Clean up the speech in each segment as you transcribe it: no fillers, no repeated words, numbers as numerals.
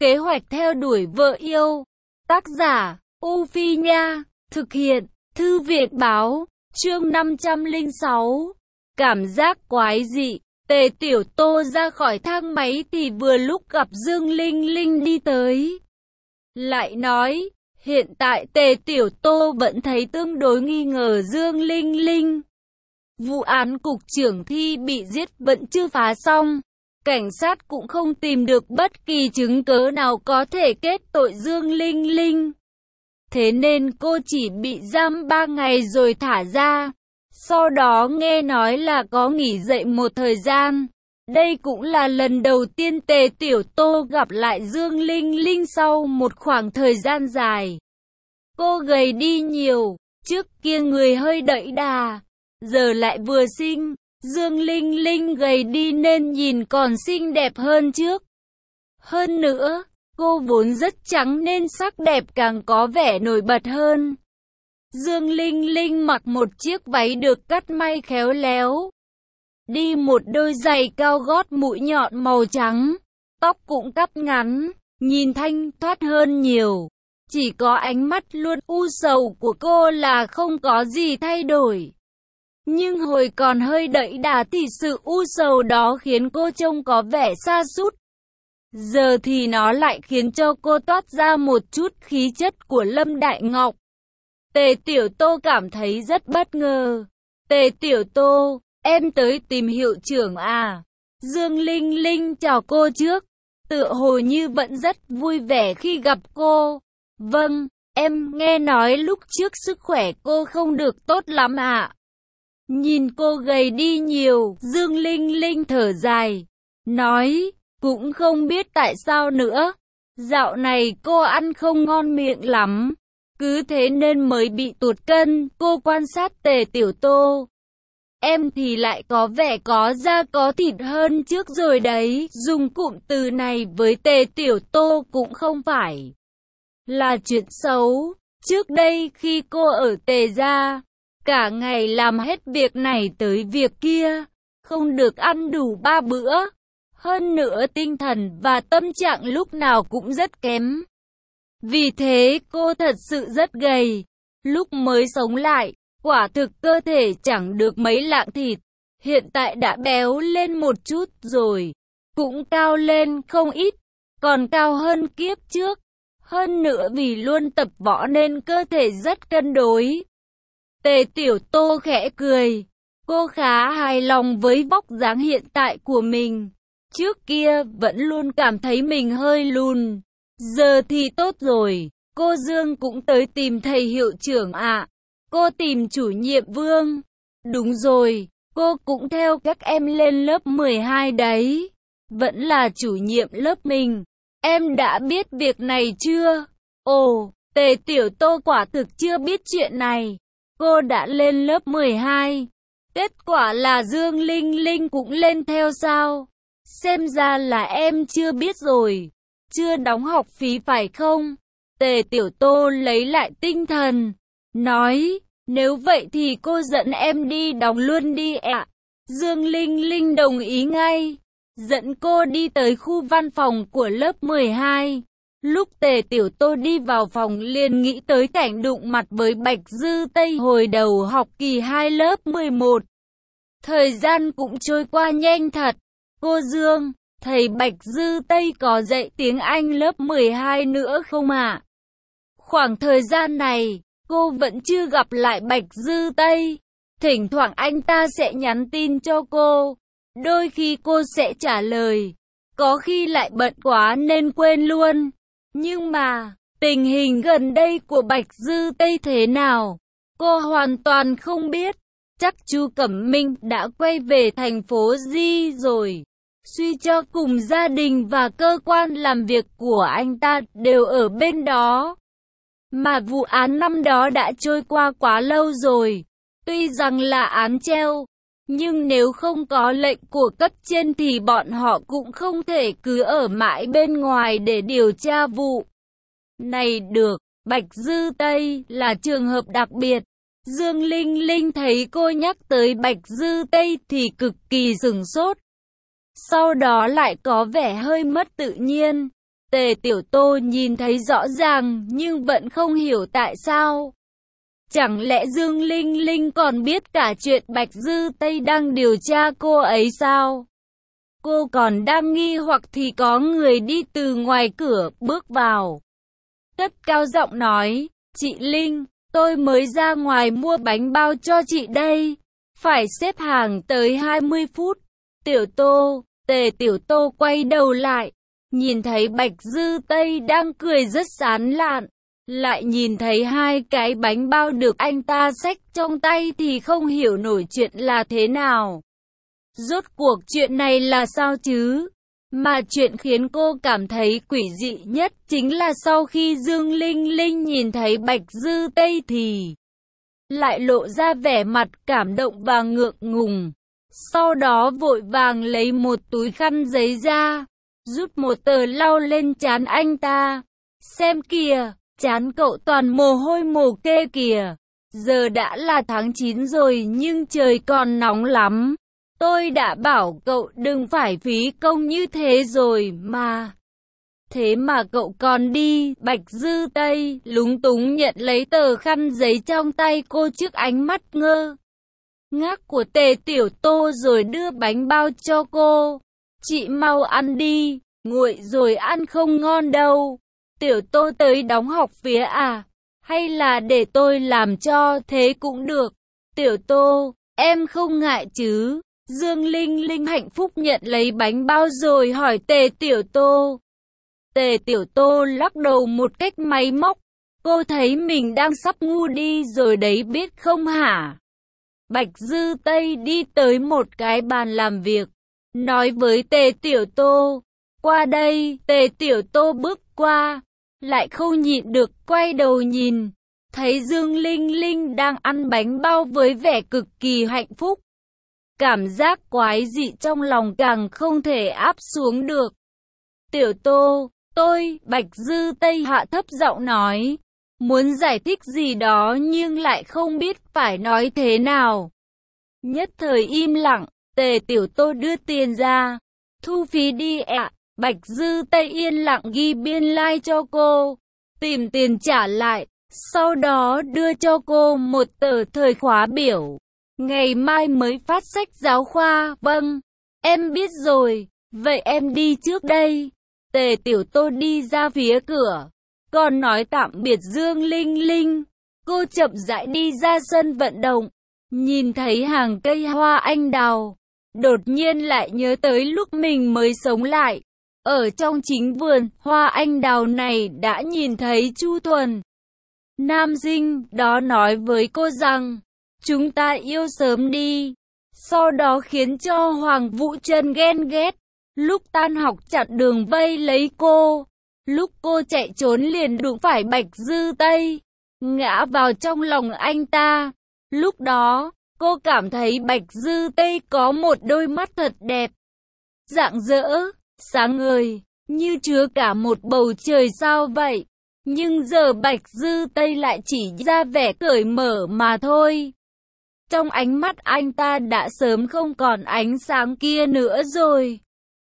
Kế hoạch theo đuổi vợ yêu. Tác giả, U Phi Nha. Thực hiện, Thư viện Báo. Chương 506. Cảm giác quái dị. Tề Tiểu Tô ra khỏi thang máy thì vừa lúc gặp Dương Linh Linh đi tới. Lại nói, hiện tại Tề Tiểu Tô vẫn thấy tương đối nghi ngờ Dương Linh Linh. Vụ án cục trưởng Thi bị giết vẫn chưa phá xong. Cảnh sát cũng không tìm được bất kỳ chứng cớ nào có thể kết tội Dương Linh Linh. Thế nên cô chỉ bị giam 3 ngày rồi thả ra. Sau đó nghe nói là có nghỉ dậy một thời gian. Đây cũng là lần đầu tiên Tề Tiểu Tô gặp lại Dương Linh Linh sau một khoảng thời gian dài. Cô gầy đi nhiều, trước kia người hơi đẫy đà, giờ lại vừa xinh. Dương Linh Linh gầy đi nên nhìn còn xinh đẹp hơn trước. Hơn nữa, cô vốn rất trắng nên sắc đẹp càng có vẻ nổi bật hơn. Dương Linh Linh mặc một chiếc váy được cắt may khéo léo, đi một đôi giày cao gót mũi nhọn màu trắng, tóc cũng cắt ngắn, nhìn thanh thoát hơn nhiều. Chỉ có ánh mắt luôn u sầu của cô là không có gì thay đổi. Nhưng hồi còn hơi đẫy đà thì sự u sầu đó khiến cô trông có vẻ sa sút. Giờ thì nó lại khiến cho cô toát ra một chút khí chất của Lâm Đại Ngọc. Tề Tiểu Tô cảm thấy rất bất ngờ. Tề Tiểu Tô, em tới tìm hiệu trưởng à? Dương Linh Linh chào cô trước, tựa hồ như vẫn rất vui vẻ khi gặp cô. Vâng, em nghe nói lúc trước sức khỏe cô không được tốt lắm ạ. Nhìn cô gầy đi nhiều, Dương Linh Linh thở dài, nói, cũng không biết tại sao nữa. Dạo này cô ăn không ngon miệng lắm, cứ thế nên mới bị tụt cân. Cô quan sát Tề Tiểu Tô. Em thì lại có vẻ có da có thịt hơn trước rồi đấy. Dùng cụm từ này với Tề Tiểu Tô cũng không phải là chuyện xấu. Trước đây khi cô ở Tề gia, cả ngày làm hết việc này tới việc kia, không được ăn đủ 3 bữa. Hơn nữa tinh thần và tâm trạng lúc nào cũng rất kém. Vì thế cô thật sự rất gầy. Lúc mới sống lại, quả thực cơ thể chẳng được mấy lạng thịt. Hiện tại đã béo lên một chút rồi, cũng cao lên không ít, còn cao hơn kiếp trước. Hơn nữa vì luôn tập võ nên cơ thể rất cân đối. Tề Tiểu Tô khẽ cười. Cô khá hài lòng với vóc dáng hiện tại của mình. Trước kia vẫn luôn cảm thấy mình hơi lùn. Giờ thì tốt rồi. Cô Dương cũng tới tìm thầy hiệu trưởng ạ. Cô tìm chủ nhiệm Vương. Đúng rồi, cô cũng theo các em lên lớp 12 đấy. Vẫn là chủ nhiệm lớp mình. Em đã biết việc này chưa? Ồ, Tề Tiểu Tô quả thực chưa biết chuyện này. Cô đã lên lớp 12. Kết quả là Dương Linh Linh cũng lên theo sao? Xem ra là em chưa biết rồi. Chưa đóng học phí phải không? Tề Tiểu Tô lấy lại tinh thần, nói, nếu vậy thì cô dẫn em đi đóng luôn đi ạ. Dương Linh Linh đồng ý ngay, dẫn cô đi tới khu văn phòng của lớp 12. Lúc Tề Tiểu Tô đi vào phòng liền nghĩ tới cảnh đụng mặt với Bạch Dư Tây hồi đầu học kỳ 2 lớp 11. Thời gian cũng trôi qua nhanh thật. Cô Dương, thầy Bạch Dư Tây có dạy tiếng Anh lớp 12 nữa không ạ? Khoảng thời gian này, cô vẫn chưa gặp lại Bạch Dư Tây. Thỉnh thoảng anh ta sẽ nhắn tin cho cô. Đôi khi cô sẽ trả lời. Có khi lại bận quá nên quên luôn. Nhưng mà, tình hình gần đây của Bạch Dư Tây thế nào? Cô hoàn toàn không biết. Chắc chú Cẩm Minh đã quay về thành phố Di rồi. Suy cho cùng gia đình và cơ quan làm việc của anh ta đều ở bên đó. Mà vụ án năm đó đã trôi qua quá lâu rồi. Tuy rằng là án treo, nhưng nếu không có lệnh của cấp trên thì bọn họ cũng không thể cứ ở mãi bên ngoài để điều tra vụ này được. Bạch Dư Tây là trường hợp đặc biệt. Dương Linh Linh thấy cô nhắc tới Bạch Dư Tây thì cực kỳ sửng sốt. Sau đó lại có vẻ hơi mất tự nhiên. Tề Tiểu Tô nhìn thấy rõ ràng nhưng vẫn không hiểu tại sao. Chẳng lẽ Dương Linh Linh còn biết cả chuyện Bạch Dư Tây đang điều tra cô ấy sao? Cô còn đang nghi hoặc thì có người đi từ ngoài cửa bước vào. Cất cao giọng nói, chị Linh, tôi mới ra ngoài mua bánh bao cho chị đây. Phải xếp hàng tới 20 phút. Tề Tiểu Tô quay đầu lại, nhìn thấy Bạch Dư Tây đang cười rất sán lạn. Lại nhìn thấy hai cái bánh bao được anh ta xách trong tay thì không hiểu nổi chuyện là thế nào. Rốt cuộc chuyện này là sao chứ? Mà chuyện khiến cô cảm thấy quỷ dị nhất chính là sau khi Dương Linh Linh nhìn thấy Bạch Dư Tây thì lại lộ ra vẻ mặt cảm động và ngượng ngùng. Sau đó vội vàng lấy một túi khăn giấy ra, rút một tờ lau lên trán anh ta. Xem kìa, trán cậu toàn mồ hôi mồ kê kìa. Giờ đã là tháng 9 rồi nhưng trời còn nóng lắm. Tôi đã bảo cậu đừng phải phí công như thế rồi mà. Thế mà cậu còn đi. Bạch Dư Tây lúng túng nhận lấy tờ khăn giấy trong tay cô trước ánh mắt ngơ ngác của Tề Tiểu Tô rồi đưa bánh bao cho cô. Chị mau ăn đi, nguội rồi ăn không ngon đâu. Tiểu Tô tới đóng học phí à? Hay là để tôi làm cho, thế cũng được. Tiểu Tô, em không ngại chứ? Dương Linh Linh hạnh phúc nhận lấy bánh bao rồi hỏi Tề Tiểu Tô. Tề Tiểu Tô lắc đầu một cách máy móc. Cô thấy mình đang sắp ngu đi rồi đấy biết không hả? Bạch Dư Tây đi tới một cái bàn làm việc, nói với Tề Tiểu Tô. Qua đây. Tề Tiểu Tô bước qua, lại không nhịn được quay đầu nhìn, thấy Dương Linh Linh đang ăn bánh bao với vẻ cực kỳ hạnh phúc. Cảm giác quái dị trong lòng càng không thể áp xuống được. Tiểu Tô, Bạch Dư Tây hạ thấp giọng nói, muốn giải thích gì đó nhưng lại không biết phải nói thế nào. Nhất thời im lặng. Tề Tiểu Tô đưa tiền ra. Thu phí đi ạ. Bạch Dư Tây yên lặng ghi biên lai cho cô, tìm tiền trả lại, sau đó đưa cho cô một tờ thời khóa biểu. Ngày mai mới phát sách giáo khoa. Vâng, em biết rồi, vậy em đi trước đây. Tề Tiểu Tô đi ra phía cửa, còn nói tạm biệt Dương Linh Linh. Cô chậm rãi đi ra sân vận động, nhìn thấy hàng cây hoa anh đào, đột nhiên lại nhớ tới lúc mình mới sống lại. Ở trong chính vườn hoa anh đào này đã nhìn thấy Chu Thuần. Nam sinh đó nói với cô rằng, chúng ta yêu sớm đi. Sau đó khiến cho Hoàng Vũ Trân ghen ghét. Lúc tan học chặn đường vây lấy cô. Lúc cô chạy trốn liền đụng phải Bạch Dư Tây, ngã vào trong lòng anh ta. Lúc đó, cô cảm thấy Bạch Dư Tây có một đôi mắt thật đẹp, rạng rỡ, sáng ngời, như chứa cả một bầu trời sao vậy. Nhưng giờ Bạch Dư Tây lại chỉ ra vẻ cởi mở mà thôi. Trong ánh mắt anh ta đã sớm không còn ánh sáng kia nữa rồi.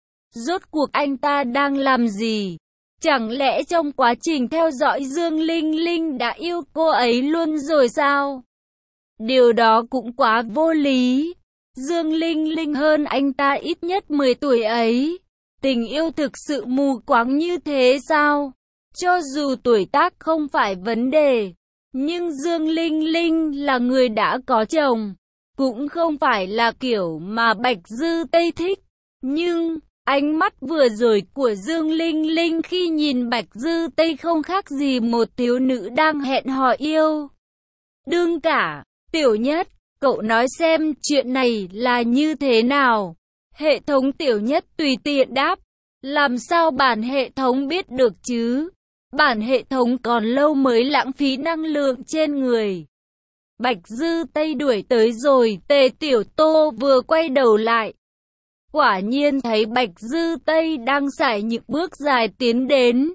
Rốt cuộc anh ta đang làm gì? Chẳng lẽ trong quá trình theo dõi Dương Linh Linh đã yêu cô ấy luôn rồi sao? Điều đó cũng quá vô lý. Dương Linh Linh hơn anh ta ít nhất 10 tuổi ấy. Tình yêu thực sự mù quáng như thế sao? Cho dù tuổi tác không phải vấn đề, nhưng Dương Linh Linh là người đã có chồng, cũng không phải là kiểu mà Bạch Dư Tây thích. Nhưng ánh mắt vừa rồi của Dương Linh Linh khi nhìn Bạch Dư Tây không khác gì một thiếu nữ đang hẹn hò yêu đương cả. Tiểu Nhất, cậu nói xem chuyện này là như thế nào? Hệ thống Tiểu Nhất tùy tiện đáp. Làm sao bản hệ thống biết được chứ? Bản hệ thống còn lâu mới lãng phí năng lượng trên người. Bạch Dư Tây đuổi tới rồi. Tề Tiểu Tô vừa quay đầu lại, quả nhiên thấy Bạch Dư Tây đang sải những bước dài tiến đến,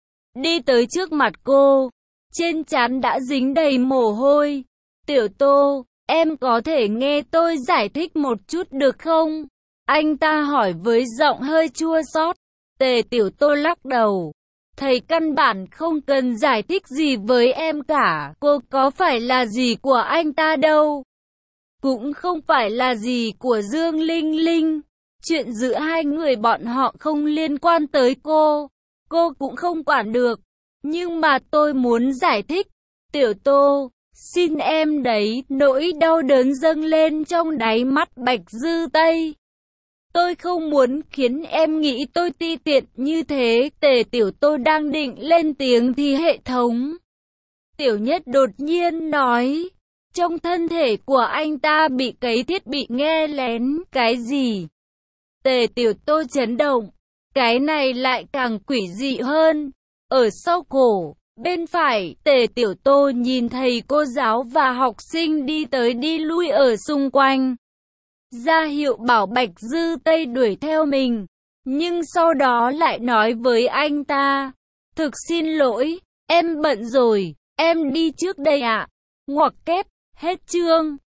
đi tới trước mặt cô, trên trán đã dính đầy mồ hôi. Tiểu Tô, em có thể nghe tôi giải thích một chút được không? Anh ta hỏi với giọng hơi chua xót. Tề Tiểu Tô lắc đầu. Thầy căn bản không cần giải thích gì với em cả. Cô có phải là gì của anh ta đâu. Cũng không phải là gì của Dương Linh Linh. Chuyện giữa hai người bọn họ không liên quan tới cô. Cô cũng không quản được. Nhưng mà tôi muốn giải thích. Tiểu Tô, xin em đấy. Nỗi đau đớn dâng lên trong đáy mắt Bạch Dư Tây. Tôi không muốn khiến em nghĩ tôi ti tiện như thế. Tề Tiểu Tô đang định lên tiếng thì hệ thống Tiểu Nhất đột nhiên nói. Trong thân thể của anh ta bị cái thiết bị nghe lén. Cái gì? Tề Tiểu Tô chấn động. Cái này lại càng quỷ dị hơn. Ở sau cổ, bên phải, Tề Tiểu Tô nhìn thầy cô giáo và học sinh đi tới đi lui ở xung quanh. Ra hiệu bảo Bạch Dư Tây đuổi theo mình. Nhưng sau đó lại nói với anh ta. Thực xin lỗi, em bận rồi, em đi trước đây ạ. Ngoặc kép, hết chương.